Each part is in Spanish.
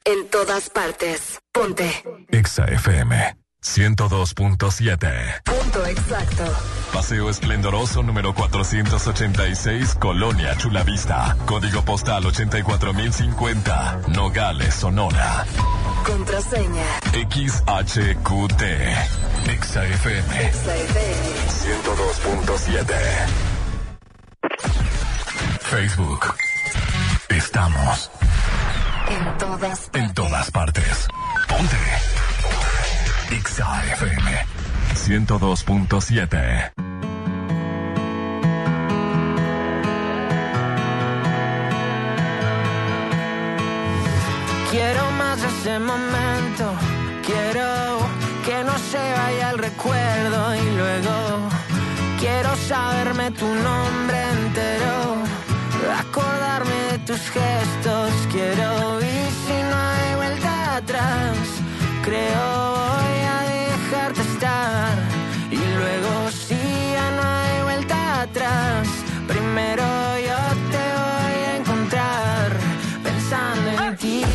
En todas partes. Ponte. Exa FM 102.7. Punto exacto. Paseo Esplendoroso número 486, Colonia Chulavista. Código postal 84050, Nogales, Sonora. Contraseña. XHQT. Exa FM. Exa FM 102.7. Facebook. Estamos en todas partes. Ponte. Exa FM 102.7. Quiero más de ese momento. Quiero que no se vaya el recuerdo. Y luego quiero saberme tu nombre entero, acordarme de tus gestos. Quiero, y si no hay vuelta atrás, creo voy a dejarte estar. Y luego si ya no hay vuelta atrás, primero yo te voy a encontrar pensando en ti.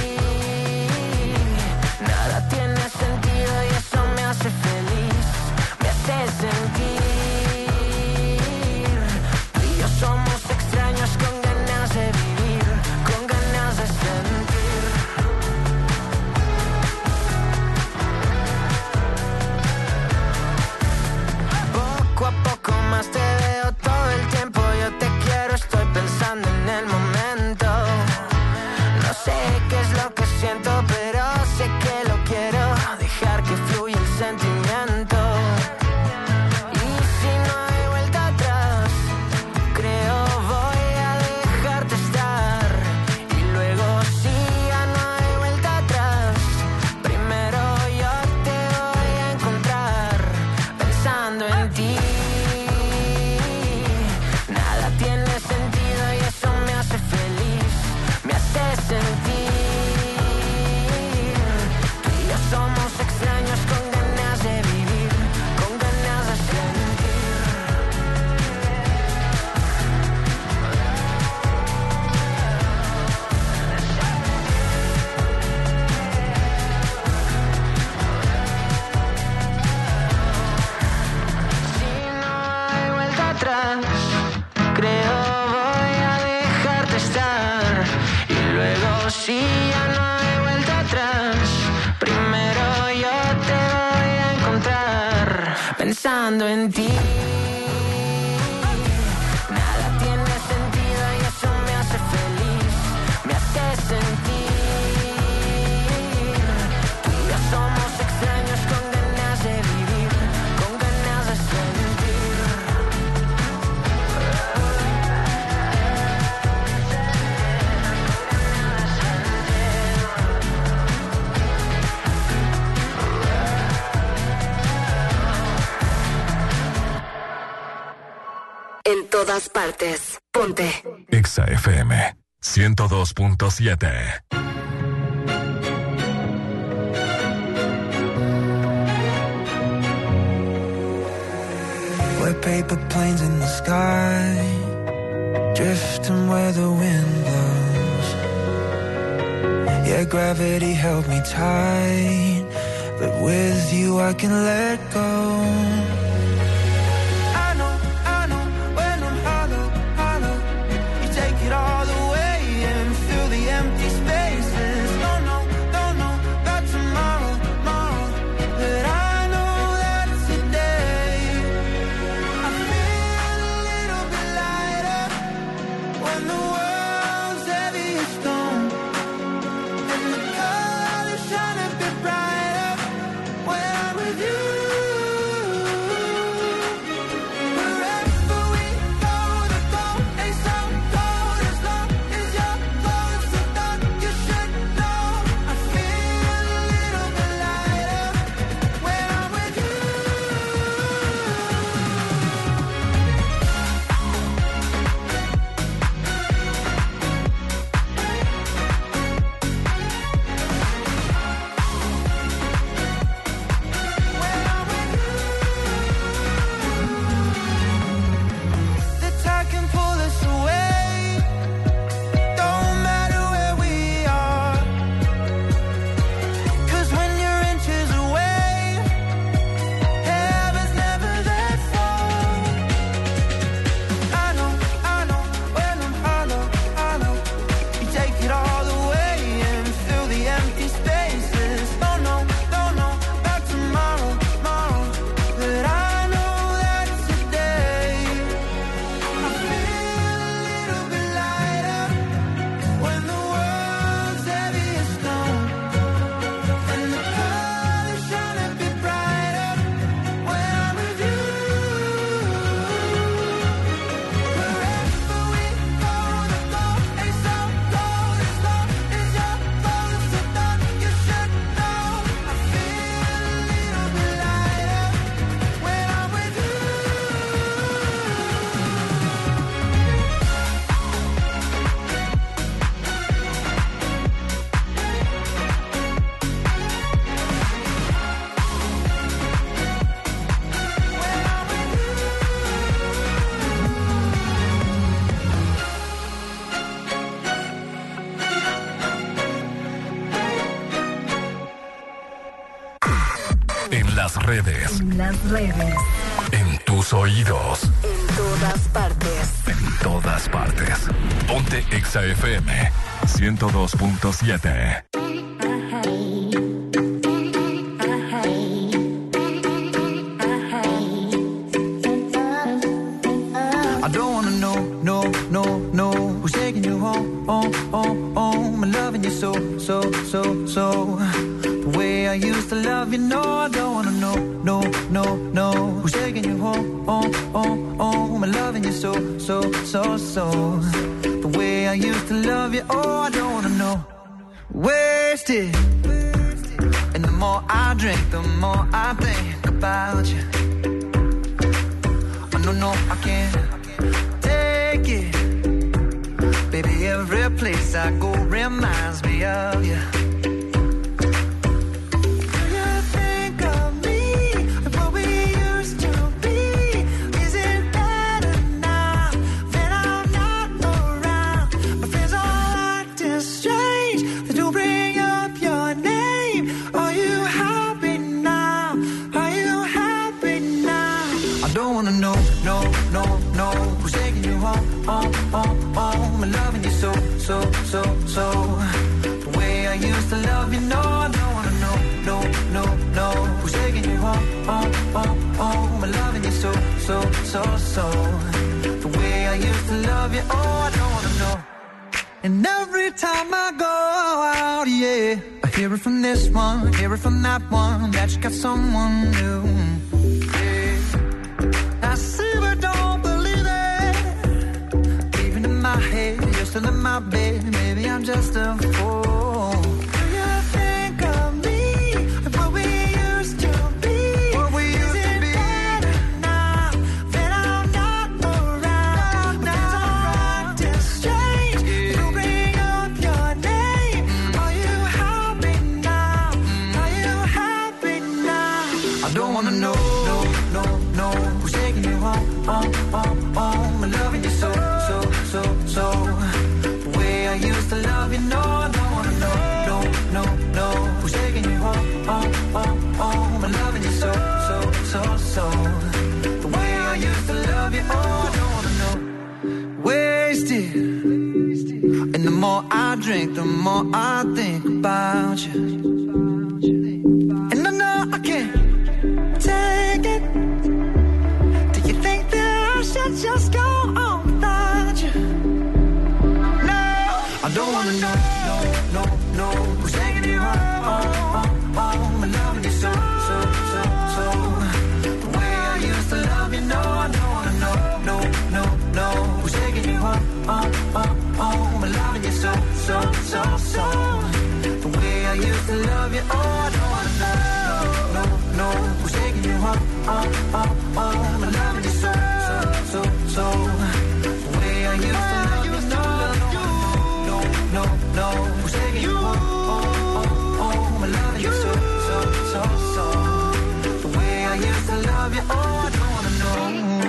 Nada tiene sentido y eso me hace feliz, me hace sentir. Tú y yo somos extraños con ganas de vivir, con ganas de sentir. Poco a poco más te veo todo el tiempo. Yo te quiero, estoy pensando en el momento. No sé qué es lo que siento, pero sé que lo quiero. Dejar que fluya el sentimiento. Y si no hay vuelta atrás, creo voy a dejarte estar. Y luego si ya no hay vuelta atrás, primero yo te voy a encontrar pensando en ti. Nada tiene sentido y eso me hace feliz, me hace sentir. Tú y yo somos extraños con ganas de vivir, con ganas de sentir. Si no hay vuelta atrás, creo voy a dejarte estar. Y luego si ya no hay vuelta atrás, primero yo te voy a encontrar pensando en ti. Nada tiene sentido y eso me hace feliz, me hace sentir. Tú y yo somos extraños con ganas de vivir, con ganas de sentir. En todas partes. Ponte. Exa FM 102.7. We're paper planes in the sky, drifting where the wind blows. Yeah, gravity held me tight, but with you I can let go. I know, when I'm hollow, you take it all away and fill the empty spaces. Don't know about tomorrow, but I know that today I feel a little bit lighter when the world's heavy as stone, and the colors shine a bit brighter when I'm with you. En las redes. En las redes. En tus oídos. En todas partes. En todas partes. Ponte Exa FM 102.7. I don't wanna know who's taking you home, I'm loving you so. The way I used to love you, no, I don't wanna know who's taking you home, I'm loving you so. The way I used to love you, oh, I don't wanna know. Wasted. And the more I drink, the more I think about you. No, I can't take it. Baby, every place I go reminds me of you. Do you think of me and what we used to be? Is it better now that I'm not around? My friends all acting strange. They do bring up your name. Are you happy now? Are you happy now? I don't wanna know. No, who's taking you home, I'm loving you so. The way I used to love you, no, I don't wanna know, who's taking you home, I'm loving you so. The way I used to love you, oh, I don't wanna know. And every time I go out, yeah, I hear it from this one, hear it from that one, that you got someone new. I see but don't believe it. Even in my head, you're still in my bed. Maybe I'm just a fool. Do you think of me and what we used to be? What we used to be. Better now that I'm not around? Now I'm acting strange. You bring up your name. Are you happy now? Are you happy now? I don't wanna know. Who's taking you home, I'm loving you so. The way I used to love you, no, I don't wanna know, who's taking you home, I'm loving you so. The way I used to love you, oh, I don't wanna know. Wasted. And the more I drink, the more I think about you. And I know I can't take it. I should just go on without you. No, I don't wanna know, who's taking you home, I'm loving you so. The way I used to love you, no, I don't wanna know, who's taking you home, I'm loving you so. The way I used to love you, oh, I don't wanna know, who's taking you home, I'm loving you so. The way I used to love you, no, who's taking you home, I'm loving you so. The way I used to love you, oh, I don't wanna know.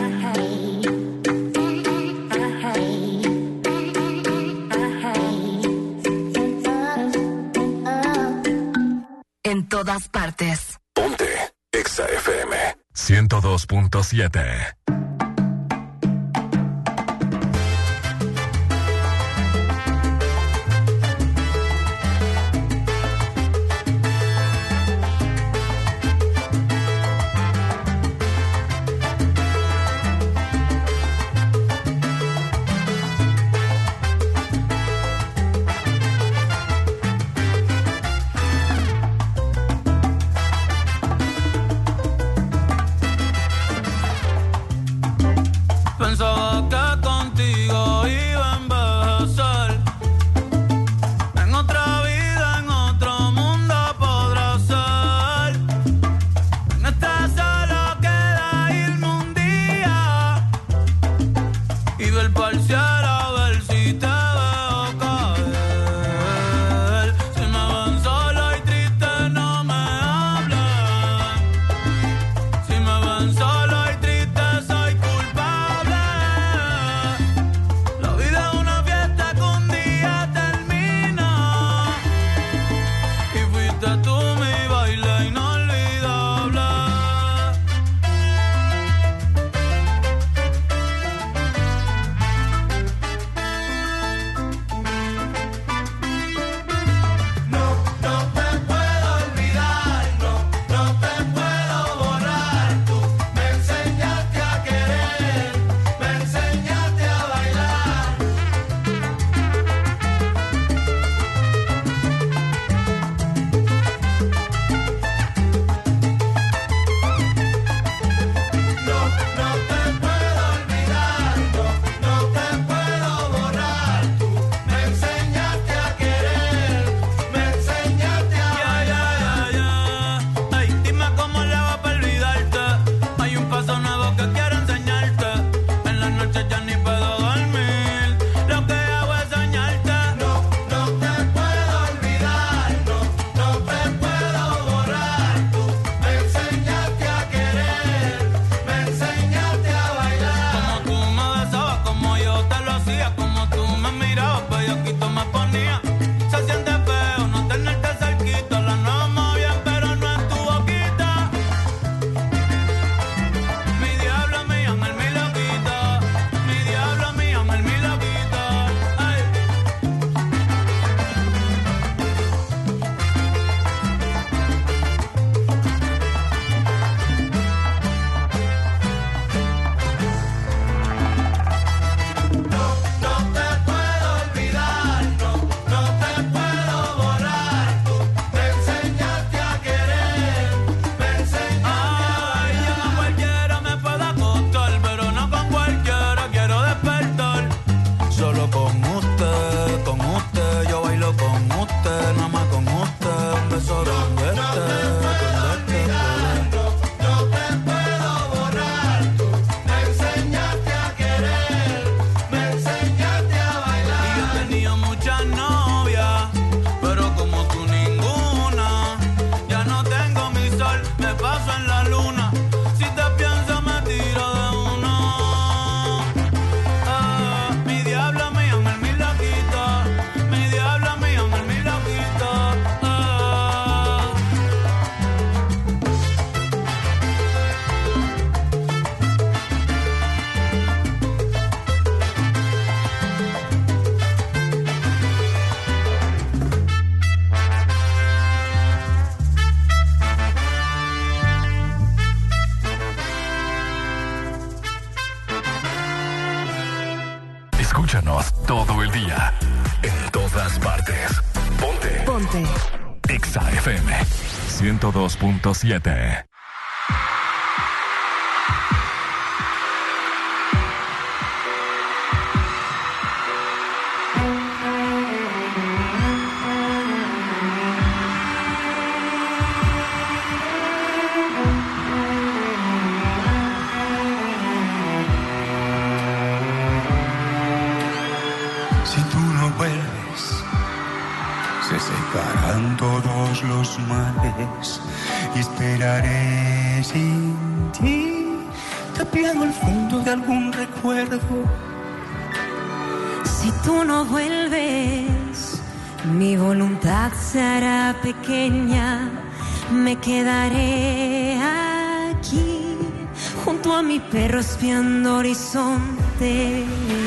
En todas partes. Ponte Exa FM 102.7. nada más con usted, un beso donde esté. Escúchanos todo el día, en todas partes. Ponte. Exa FM 102.7. Secarán todos los mares y esperaré sin ti, tapiando el fondo de algún recuerdo. Si tú no vuelves, mi voluntad se hará pequeña. Me quedaré aquí, junto a mi perro espiando horizonte.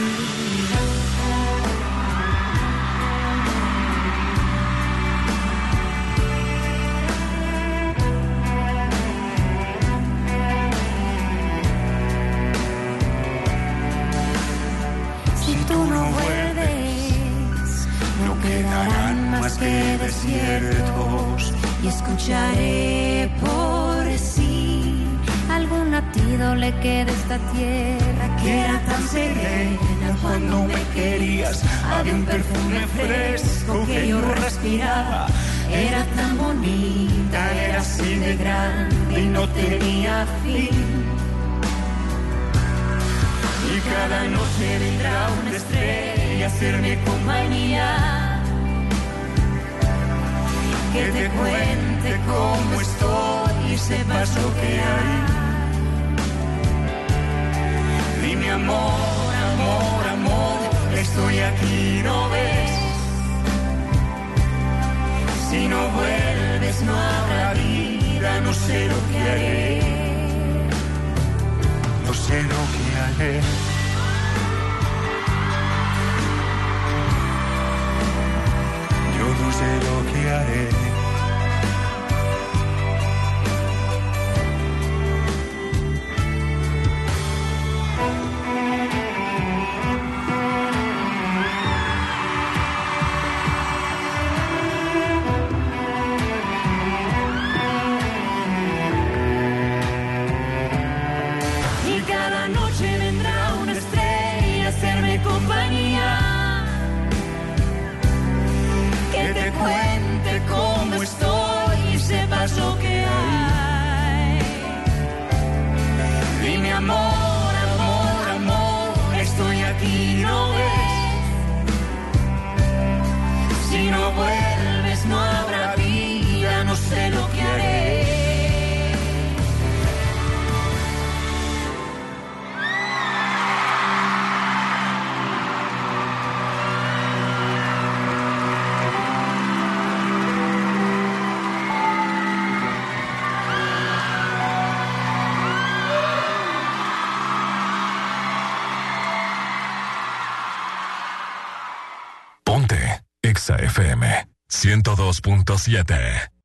Que desiertos y escucharé por sí algún latido le queda a esta tierra que era tan serena cuando me querías. Había un perfume fresco que yo respiraba, era tan bonita, era así de grande y no tenía fin. Y cada noche vendrá una estrella a hacerme compañía, que te cuente cómo estoy y sepas lo que hay. Dime amor, amor, amor, estoy aquí, ¿no ves? Si no vuelves no habrá vida, no sé lo que haré. No sé lo que haré. Yo no sé lo que haré. Y cada noche vendrá una estrella a hacerme compañía, que te cuente cómo estoy y sepas lo que hay. Dime amor, amor, amor, estoy aquí, ¿no ves? Si no vuelves no habrá vida, no sé lo que haré. Exa FM 102.7.